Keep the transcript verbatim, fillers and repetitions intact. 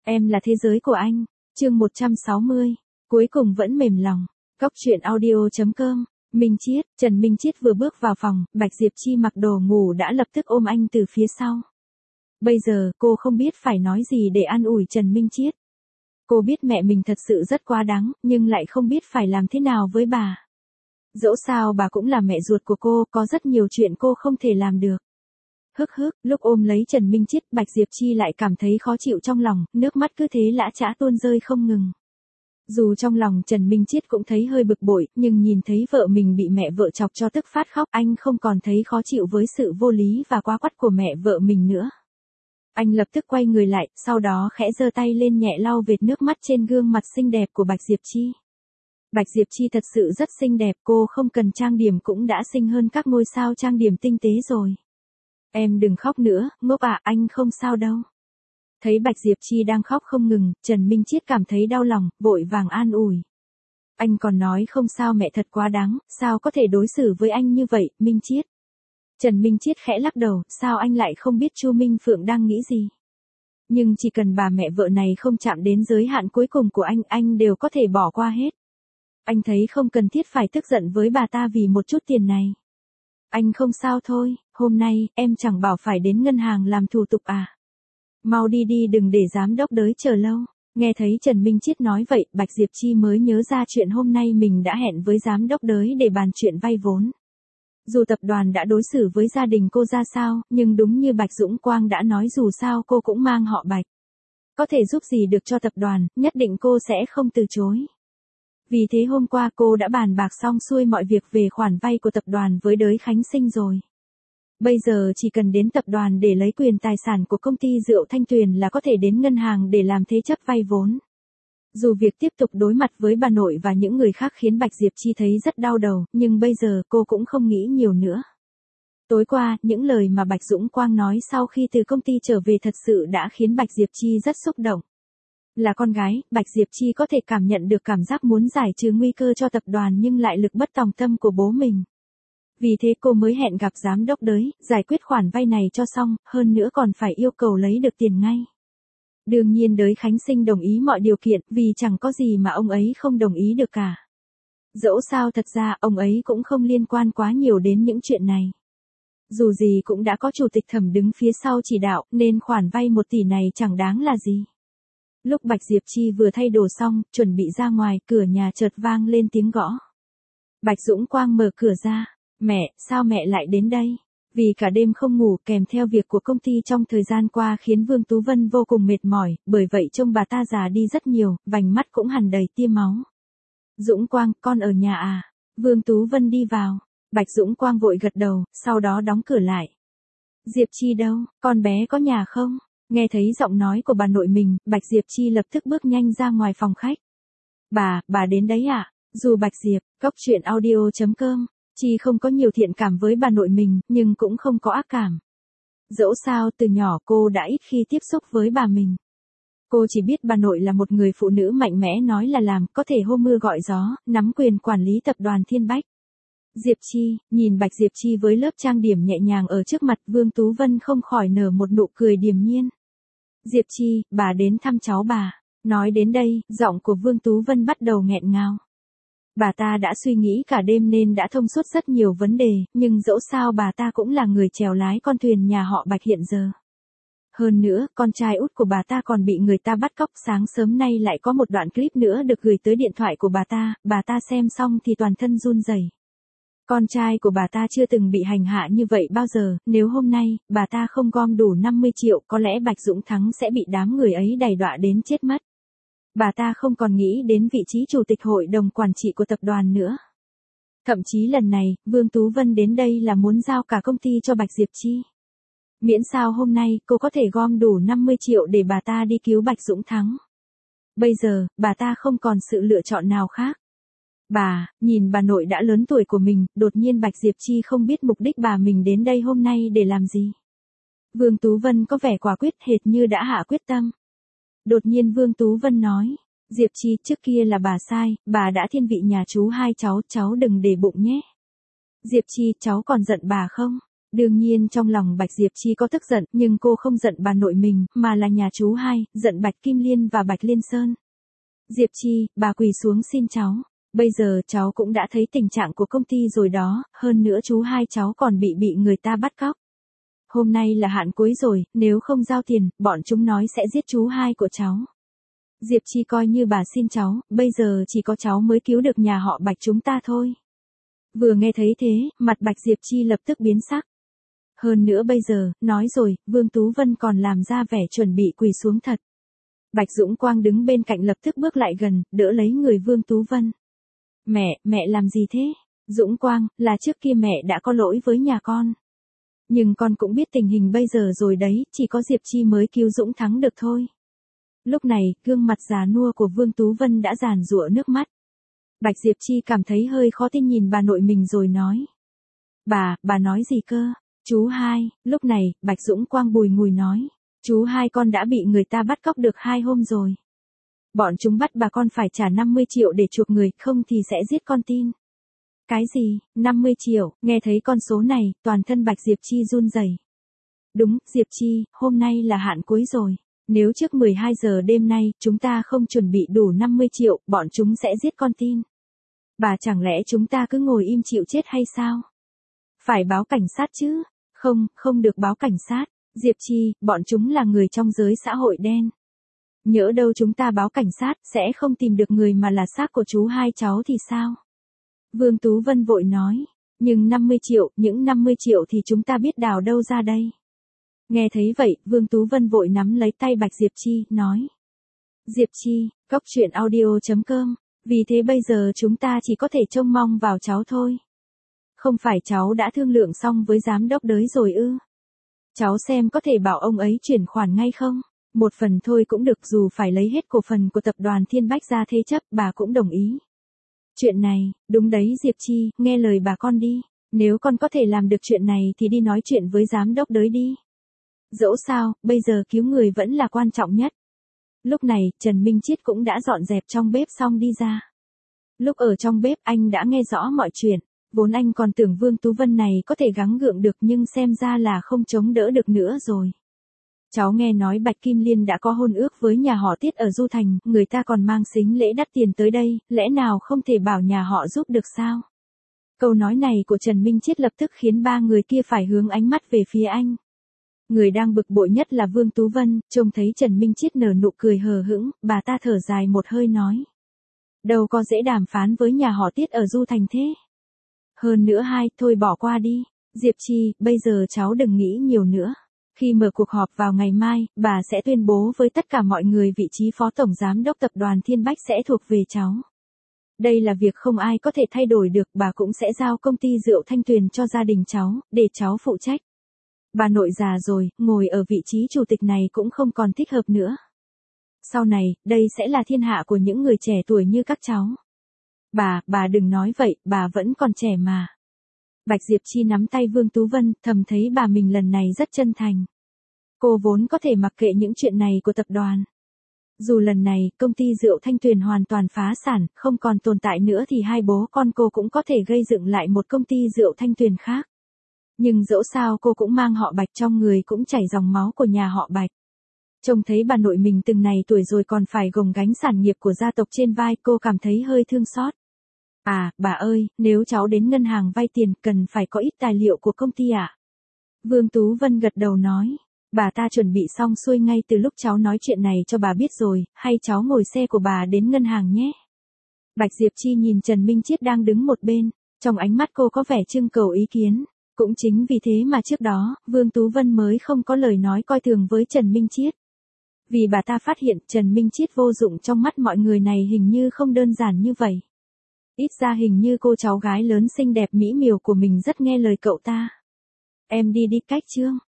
Em là thế giới của anh. Chương một trăm sáu mươi. Cuối cùng vẫn mềm lòng. Góc truyện audio chấm com. Minh Chiết, Trần Minh Chiết vừa bước vào phòng, Bạch Diệp Chi mặc đồ ngủ đã lập tức ôm anh từ phía sau. Bây giờ, cô không biết phải nói gì để an ủi Trần Minh Chiết. Cô biết mẹ mình thật sự rất quá đáng, nhưng lại không biết phải làm thế nào với bà. Dẫu sao bà cũng là mẹ ruột của cô, có rất nhiều chuyện cô không thể làm được. Hức hức, lúc ôm lấy Trần Minh Chiết, Bạch Diệp Chi lại cảm thấy khó chịu trong lòng, nước mắt cứ thế lã chã tuôn rơi không ngừng. Dù trong lòng Trần Minh Chiết cũng thấy hơi bực bội, nhưng nhìn thấy vợ mình bị mẹ vợ chọc cho tức phát khóc, anh không còn thấy khó chịu với sự vô lý và quá quắt của mẹ vợ mình nữa. Anh lập tức quay người lại, sau đó khẽ giơ tay lên nhẹ lau vệt nước mắt trên gương mặt xinh đẹp của Bạch Diệp Chi. Bạch Diệp Chi thật sự rất xinh đẹp, cô không cần trang điểm cũng đã xinh hơn các ngôi sao trang điểm tinh tế rồi. Em đừng khóc nữa, ngốc à, anh không sao đâu. Thấy Bạch Diệp Chi đang khóc không ngừng, Trần Minh Chiết cảm thấy đau lòng, vội vàng an ủi. Anh còn nói không sao, mẹ thật quá đáng, sao có thể đối xử với anh như vậy, Minh Chiết. Trần Minh Chiết khẽ lắc đầu, sao anh lại không biết Chu Minh Phượng đang nghĩ gì. Nhưng chỉ cần bà mẹ vợ này không chạm đến giới hạn cuối cùng của anh, anh đều có thể bỏ qua hết. Anh thấy không cần thiết phải tức giận với bà ta vì một chút tiền này. Anh không sao thôi, hôm nay, em chẳng bảo phải đến ngân hàng làm thủ tục à. Mau đi đi, đừng để giám đốc đới chờ lâu. Nghe thấy Trần Minh Chiết nói vậy, Bạch Diệp Chi mới nhớ ra chuyện hôm nay mình đã hẹn với giám đốc đới để bàn chuyện vay vốn. Dù tập đoàn đã đối xử với gia đình cô ra sao, nhưng đúng như Bạch Dũng Quang đã nói, dù sao cô cũng mang họ Bạch. Có thể giúp gì được cho tập đoàn, nhất định cô sẽ không từ chối. Vì thế hôm qua cô đã bàn bạc xong xuôi mọi việc về khoản vay của tập đoàn với đới Khánh Sinh rồi. Bây giờ chỉ cần đến tập đoàn để lấy quyền tài sản của công ty rượu Thanh Tuyền là có thể đến ngân hàng để làm thế chấp vay vốn. Dù việc tiếp tục đối mặt với bà nội và những người khác khiến Bạch Diệp Chi thấy rất đau đầu, nhưng bây giờ cô cũng không nghĩ nhiều nữa. Tối qua, những lời mà Bạch Dũng Quang nói sau khi từ công ty trở về thật sự đã khiến Bạch Diệp Chi rất xúc động. Là con gái, Bạch Diệp Chi có thể cảm nhận được cảm giác muốn giải trừ nguy cơ cho tập đoàn nhưng lại lực bất tòng tâm của bố mình. Vì thế cô mới hẹn gặp giám đốc đới, giải quyết khoản vay này cho xong, hơn nữa còn phải yêu cầu lấy được tiền ngay. Đương nhiên đới Khánh Sinh đồng ý mọi điều kiện, vì chẳng có gì mà ông ấy không đồng ý được cả. Dẫu sao thật ra ông ấy cũng không liên quan quá nhiều đến những chuyện này. Dù gì cũng đã có chủ tịch Thẩm đứng phía sau chỉ đạo, nên khoản vay một tỷ này chẳng đáng là gì. Lúc Bạch Diệp Chi vừa thay đồ xong, chuẩn bị ra ngoài, cửa nhà chợt vang lên tiếng gõ. Bạch Dũng Quang mở cửa ra. Mẹ, sao mẹ lại đến đây? Vì cả đêm không ngủ kèm theo việc của công ty trong thời gian qua khiến Vương Tú Vân vô cùng mệt mỏi, bởi vậy trông bà ta già đi rất nhiều, vành mắt cũng hằn đầy tia máu. Dũng Quang, con ở nhà à? Vương Tú Vân đi vào. Bạch Dũng Quang vội gật đầu, sau đó đóng cửa lại. Diệp Chi đâu, con bé có nhà không? Nghe thấy giọng nói của bà nội mình, Bạch Diệp Chi lập tức bước nhanh ra ngoài phòng khách. Bà, bà đến đấy à? Dù Bạch Diệp, góc truyện audio chấm com. Chi không có nhiều thiện cảm với bà nội mình, nhưng cũng không có ác cảm. Dẫu sao từ nhỏ cô đã ít khi tiếp xúc với bà mình. Cô chỉ biết bà nội là một người phụ nữ mạnh mẽ, nói là làm, có thể hô mưa gọi gió, nắm quyền quản lý tập đoàn Thiên Bách. Diệp Chi, nhìn Bạch Diệp Chi với lớp trang điểm nhẹ nhàng ở trước mặt, Vương Tú Vân không khỏi nở một nụ cười điềm nhiên. Diệp Chi, bà đến thăm cháu bà. Nói đến đây, giọng của Vương Tú Vân bắt đầu nghẹn ngào. Bà ta đã suy nghĩ cả đêm nên đã thông suốt rất nhiều vấn đề, nhưng dẫu sao bà ta cũng là người chèo lái con thuyền nhà họ Bạch hiện giờ. Hơn nữa, con trai út của bà ta còn bị người ta bắt cóc, sáng sớm nay lại có một đoạn clip nữa được gửi tới điện thoại của bà ta, bà ta xem xong thì toàn thân run rẩy. Con trai của bà ta chưa từng bị hành hạ như vậy bao giờ, nếu hôm nay, bà ta không gom đủ năm mươi triệu, có lẽ Bạch Dũng Thắng sẽ bị đám người ấy đày đọa đến chết mất. Bà ta không còn nghĩ đến vị trí chủ tịch hội đồng quản trị của tập đoàn nữa. Thậm chí lần này, Vương Tú Vân đến đây là muốn giao cả công ty cho Bạch Diệp Chi. Miễn sao hôm nay, cô có thể gom đủ năm mươi triệu để bà ta đi cứu Bạch Dũng Thắng. Bây giờ, bà ta không còn sự lựa chọn nào khác. Bà, nhìn bà nội đã lớn tuổi của mình, đột nhiên Bạch Diệp Chi không biết mục đích bà mình đến đây hôm nay để làm gì. Vương Tú Vân có vẻ quả quyết, hệt như đã hạ quyết tâm. Đột nhiên Vương Tú Vân nói, Diệp Chi, trước kia là bà sai, bà đã thiên vị nhà chú hai cháu, cháu đừng để bụng nhé. Diệp Chi, cháu còn giận bà không? Đương nhiên trong lòng Bạch Diệp Chi có tức giận, nhưng cô không giận bà nội mình, mà là nhà chú hai, giận Bạch Kim Liên và Bạch Liên Sơn. Diệp Chi, bà quỳ xuống xin cháu. Bây giờ cháu cũng đã thấy tình trạng của công ty rồi đó, hơn nữa chú hai cháu còn bị bị người ta bắt cóc. Hôm nay là hạn cuối rồi, nếu không giao tiền, bọn chúng nói sẽ giết chú hai của cháu. Diệp Chi coi như bà xin cháu, bây giờ chỉ có cháu mới cứu được nhà họ Bạch chúng ta thôi. Vừa nghe thấy thế, mặt Bạch Diệp Chi lập tức biến sắc. Hơn nữa bây giờ, nói rồi, Vương Tú Vân còn làm ra vẻ chuẩn bị quỳ xuống thật. Bạch Dũng Quang đứng bên cạnh lập tức bước lại gần, đỡ lấy người Vương Tú Vân. Mẹ, mẹ làm gì thế? Dũng Quang, là trước kia mẹ đã có lỗi với nhà con. Nhưng con cũng biết tình hình bây giờ rồi đấy, chỉ có Diệp Chi mới cứu Dũng thắng được thôi. Lúc này, gương mặt già nua của Vương Tú Vân đã giàn giụa nước mắt. Bạch Diệp Chi cảm thấy hơi khó tin nhìn bà nội mình rồi nói. Bà, bà nói gì cơ? Chú hai, lúc này, Bạch Dũng Quang bùi ngùi nói. Chú hai con đã bị người ta bắt cóc được hai hôm rồi. Bọn chúng bắt bà con phải trả năm mươi triệu để chuộc người, không thì sẽ giết con tin. Cái gì, năm mươi triệu, nghe thấy con số này, toàn thân Bạch Diệp Chi run rẩy. Đúng, Diệp Chi, hôm nay là hạn cuối rồi. Nếu trước mười hai giờ đêm nay, chúng ta không chuẩn bị đủ năm mươi triệu, bọn chúng sẽ giết con tin. Bà chẳng lẽ chúng ta cứ ngồi im chịu chết hay sao? Phải báo cảnh sát chứ? Không, không được báo cảnh sát. Diệp Chi, bọn chúng là người trong giới xã hội đen. Nhỡ đâu chúng ta báo cảnh sát, sẽ không tìm được người mà là xác của chú hai cháu thì sao? Vương Tú Vân vội nói. Nhưng năm mươi triệu, những năm mươi triệu thì chúng ta biết đào đâu ra đây? Nghe thấy vậy, Vương Tú Vân vội nắm lấy tay Bạch Diệp Chi, nói. Diệp Chi, cốc truyện audio chấm com, vì thế bây giờ chúng ta chỉ có thể trông mong vào cháu thôi. Không phải cháu đã thương lượng xong với giám đốc đới rồi ư? Cháu xem có thể bảo ông ấy chuyển khoản ngay không? Một phần thôi cũng được, dù phải lấy hết cổ phần của tập đoàn Thiên Bách ra thế chấp, bà cũng đồng ý. Chuyện này, đúng đấy Diệp Chi, nghe lời bà con đi. Nếu con có thể làm được chuyện này thì đi nói chuyện với giám đốc đới đi. Dẫu sao, bây giờ cứu người vẫn là quan trọng nhất. Lúc này, Trần Minh Chiết cũng đã dọn dẹp trong bếp xong đi ra. Lúc ở trong bếp anh đã nghe rõ mọi chuyện. Vốn anh còn tưởng Vương Tú Vân này có thể gắng gượng được nhưng xem ra là không chống đỡ được nữa rồi. Cháu nghe nói Bạch Kim Liên đã có hôn ước với nhà họ Tiết ở Du Thành, người ta còn mang sính lễ đắt tiền tới đây, lẽ nào không thể bảo nhà họ giúp được sao? Câu nói này của Trần Minh Chiết lập tức khiến ba người kia phải hướng ánh mắt về phía anh. Người đang bực bội nhất là Vương Tú Vân, trông thấy Trần Minh Chiết nở nụ cười hờ hững, bà ta thở dài một hơi nói. Đâu có dễ đàm phán với nhà họ Tiết ở Du Thành thế. Hơn nữa hai, thôi bỏ qua đi. Diệp Chi, bây giờ cháu đừng nghĩ nhiều nữa. Khi mở cuộc họp vào ngày mai, bà sẽ tuyên bố với tất cả mọi người vị trí phó tổng giám đốc tập đoàn Thiên Bách sẽ thuộc về cháu. Đây là việc không ai có thể thay đổi được, bà cũng sẽ giao công ty rượu Thanh Tuyền cho gia đình cháu, để cháu phụ trách. Bà nội già rồi, ngồi ở vị trí chủ tịch này cũng không còn thích hợp nữa. Sau này, đây sẽ là thiên hạ của những người trẻ tuổi như các cháu. Bà, bà đừng nói vậy, bà vẫn còn trẻ mà. Bạch Diệp Chi nắm tay Vương Tú Vân, thầm thấy bà mình lần này rất chân thành. Cô vốn có thể mặc kệ những chuyện này của tập đoàn. Dù lần này, công ty rượu Thanh Tuyền hoàn toàn phá sản, không còn tồn tại nữa thì hai bố con cô cũng có thể gây dựng lại một công ty rượu Thanh Tuyền khác. Nhưng dẫu sao cô cũng mang họ Bạch, trong người cũng chảy dòng máu của nhà họ Bạch. Trông thấy bà nội mình từng này tuổi rồi còn phải gồng gánh sản nghiệp của gia tộc trên vai, cô cảm thấy hơi thương xót. À, bà ơi, nếu cháu đến ngân hàng vay tiền, cần phải có ít tài liệu của công ty ạ. À? Vương Tú Vân gật đầu nói. Bà ta chuẩn bị xong xuôi ngay từ lúc cháu nói chuyện này cho bà biết rồi, hay cháu ngồi xe của bà đến ngân hàng nhé. Bạch Diệp Chi nhìn Trần Minh Chiết đang đứng một bên, trong ánh mắt cô có vẻ trưng cầu ý kiến. Cũng chính vì thế mà trước đó, Vương Tú Vân mới không có lời nói coi thường với Trần Minh Chiết. Vì bà ta phát hiện Trần Minh Chiết vô dụng trong mắt mọi người này hình như không đơn giản như vậy. Ít ra hình như cô cháu gái lớn xinh đẹp mỹ miều của mình rất nghe lời cậu ta. Em đi đi cách Trương.